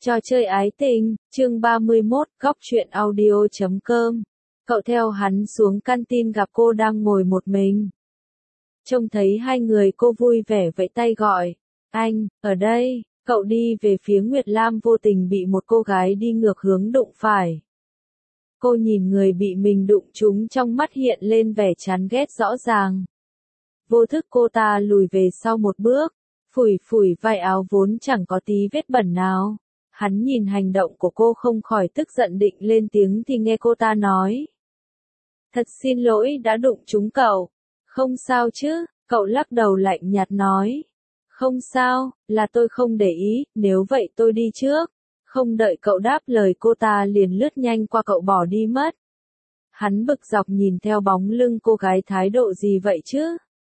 Trò chơi ái tình, chương 31, góc truyện audio.com. Cậu theo hắn xuống canteen gặp cô đang ngồi một mình. Trông thấy hai người cô vui vẻ vẫy tay gọi. Anh, ở đây, cậu đi về phía Nguyệt Lam vô tình bị một cô gái đi ngược hướng đụng phải. Cô nhìn người bị mình đụng trúng trong mắt hiện lên vẻ chán ghét rõ ràng. Vô thức cô ta lùi về sau một bước, phủi phủi vai áo vốn chẳng có tí vết bẩn nào. Hắn nhìn hành động của cô không khỏi tức giận định lên tiếng thì nghe cô ta nói. Thật xin lỗi đã đụng trúng cậu. Không sao chứ, cậu lắc đầu lạnh nhạt nói. Không sao, là tôi không để ý, nếu vậy tôi đi trước. Không đợi cậu đáp lời cô ta liền lướt nhanh qua cậu bỏ đi mất. Hắn bực dọc nhìn theo bóng lưng cô gái thái độ gì vậy chứ?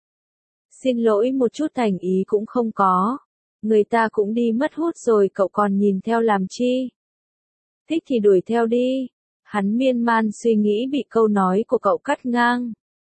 Xin lỗi một chút thành ý cũng không có. Người ta cũng đi mất hút rồi cậu còn nhìn theo làm chi? Thích thì đuổi theo đi. Hắn miên man suy nghĩ bị câu nói của cậu cắt ngang.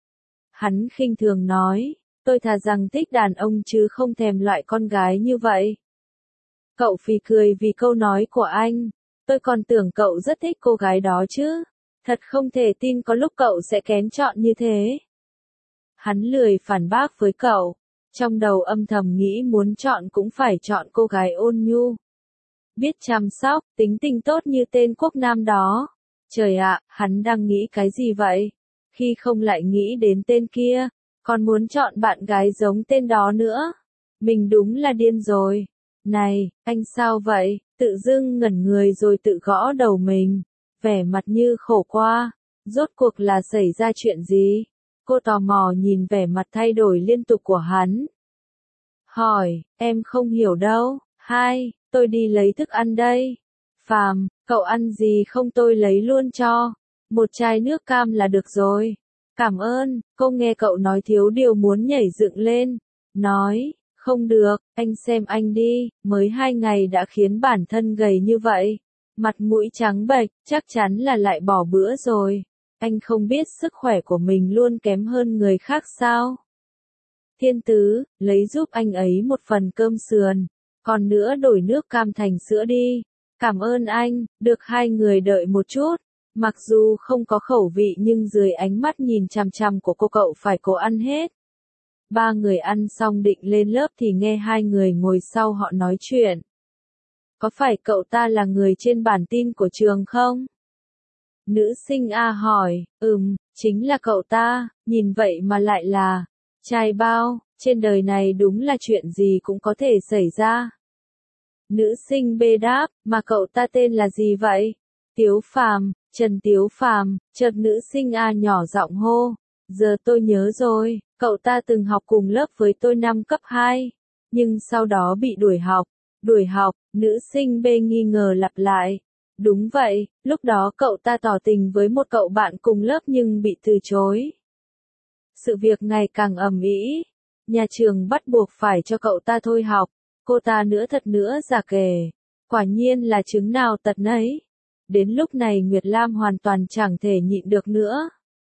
Hắn khinh thường nói, tôi thà rằng thích đàn ông chứ không thèm loại con gái như vậy. Cậu phì cười vì câu nói của anh. Tôi còn tưởng cậu rất thích cô gái đó chứ. Thật không thể tin có lúc cậu sẽ kén chọn như thế. Hắn lười phản bác với cậu. Trong đầu âm thầm nghĩ muốn chọn cũng phải chọn cô gái ôn nhu. Biết chăm sóc, tính tình tốt như tên Quốc Nam đó. Trời ạ, hắn đang nghĩ cái gì vậy? Khi không lại nghĩ đến tên kia, còn muốn chọn bạn gái giống tên đó nữa. Mình đúng là điên rồi. Này, anh sao vậy? Tự dưng ngẩn người rồi tự gõ đầu mình. Vẻ mặt như khổ qua. Rốt cuộc là xảy ra chuyện gì? Cô tò mò nhìn vẻ mặt thay đổi liên tục của hắn. Hỏi, em không hiểu đâu. Hai, tôi đi lấy thức ăn đây. Phàm, cậu ăn gì không tôi lấy luôn cho. Một chai nước cam là được rồi. Cảm ơn, cô nghe cậu nói thiếu điều muốn nhảy dựng lên. Nói, không được, anh xem anh đi, mới 2 ngày đã khiến bản thân gầy như vậy. Mặt mũi trắng bệch, chắc chắn là lại bỏ bữa rồi. Anh không biết sức khỏe của mình luôn kém hơn người khác sao? Thiên tứ, lấy giúp anh ấy một phần cơm sườn. Còn nữa đổi nước cam thành sữa đi. Cảm ơn anh, được hai người đợi một chút. Mặc dù không có khẩu vị nhưng dưới ánh mắt nhìn chằm chằm của cô cậu phải cố ăn hết. Ba người ăn xong định lên lớp thì nghe hai người ngồi sau họ nói chuyện. Có phải cậu ta là người trên bản tin của trường không? Nữ sinh A hỏi, chính là cậu ta, nhìn vậy mà lại là trai bao, trên đời này đúng là chuyện gì cũng có thể xảy ra. Nữ sinh B đáp, mà cậu ta tên là gì vậy? Tiếu Phàm, Trần Tiếu Phàm, chợt nữ sinh A nhỏ giọng hô. Giờ tôi nhớ rồi, cậu ta từng học cùng lớp với tôi năm cấp 2, nhưng sau đó bị đuổi học. Đuổi học, nữ sinh B nghi ngờ lặp lại. Đúng vậy, lúc đó cậu ta tỏ tình với một cậu bạn cùng lớp nhưng bị từ chối. Sự việc ngày càng ầm ĩ, nhà trường bắt buộc phải cho cậu ta thôi học, cô ta nữa thật nữa giả kề. Quả nhiên là chứng nào tật nấy. Đến lúc này Nguyệt Lam hoàn toàn chẳng thể nhịn được nữa.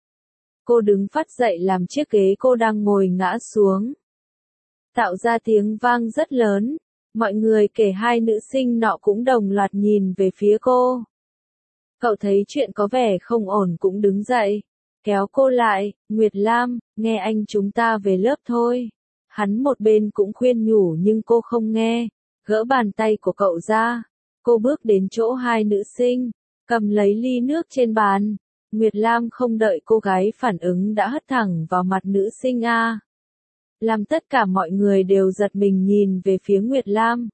Cô đứng phắt dậy làm chiếc ghế cô đang ngồi ngã xuống. Tạo ra tiếng vang rất lớn. Mọi người kể hai nữ sinh nọ cũng đồng loạt nhìn về phía cô. Cậu thấy chuyện có vẻ không ổn cũng đứng dậy. Kéo cô lại, Nguyệt Lam, nghe anh chúng ta về lớp thôi. Hắn một bên cũng khuyên nhủ nhưng cô không nghe. Gỡ bàn tay của cậu ra. Cô bước đến chỗ hai nữ sinh, cầm lấy ly nước trên bàn. Nguyệt Lam không đợi cô gái phản ứng đã hất thẳng vào mặt nữ sinh A. Làm tất cả mọi người đều giật mình nhìn về phía Nguyệt Lam.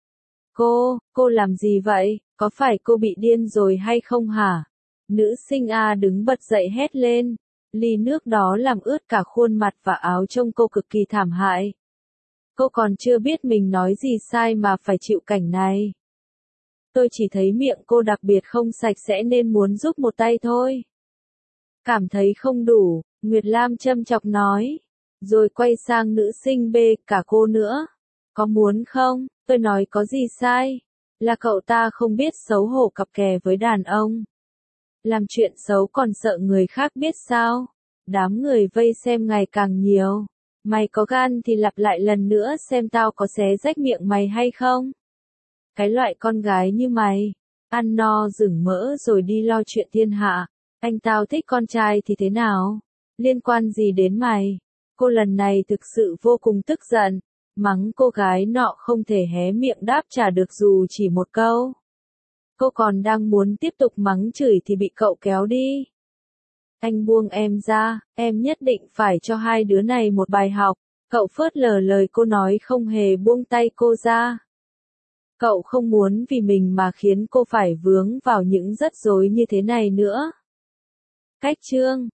Cô làm gì vậy? Có phải cô bị điên rồi hay không hả? Nữ sinh A đứng bật dậy hét lên. Ly nước đó làm ướt cả khuôn mặt và áo trông cô cực kỳ thảm hại. Cô còn chưa biết mình nói gì sai mà phải chịu cảnh này. Tôi chỉ thấy miệng cô đặc biệt không sạch sẽ nên muốn giúp một tay thôi. Cảm thấy không đủ, Nguyệt Lam châm chọc nói. Rồi quay sang nữ sinh B, cả cô nữa. Có muốn không? Tôi nói có gì sai? Là cậu ta không biết xấu hổ cặp kè với đàn ông. Làm chuyện xấu còn sợ người khác biết sao? Đám người vây xem ngày càng nhiều. Mày có gan thì lặp lại lần nữa xem tao có xé rách miệng mày hay không? Cái loại con gái như mày, ăn no rừng mỡ rồi đi lo chuyện thiên hạ. Anh tao thích con trai thì thế nào? Liên quan gì đến mày? Cô lần này thực sự vô cùng tức giận, mắng cô gái nọ không thể hé miệng đáp trả được dù chỉ một câu. Cô còn đang muốn tiếp tục mắng chửi thì bị cậu kéo đi. Anh buông em ra, em nhất định phải cho hai đứa này một bài học. Cậu phớt lờ lời cô nói không hề buông tay cô ra. Cậu không muốn vì mình mà khiến cô phải vướng vào những rắc rối như thế này nữa. Cách chương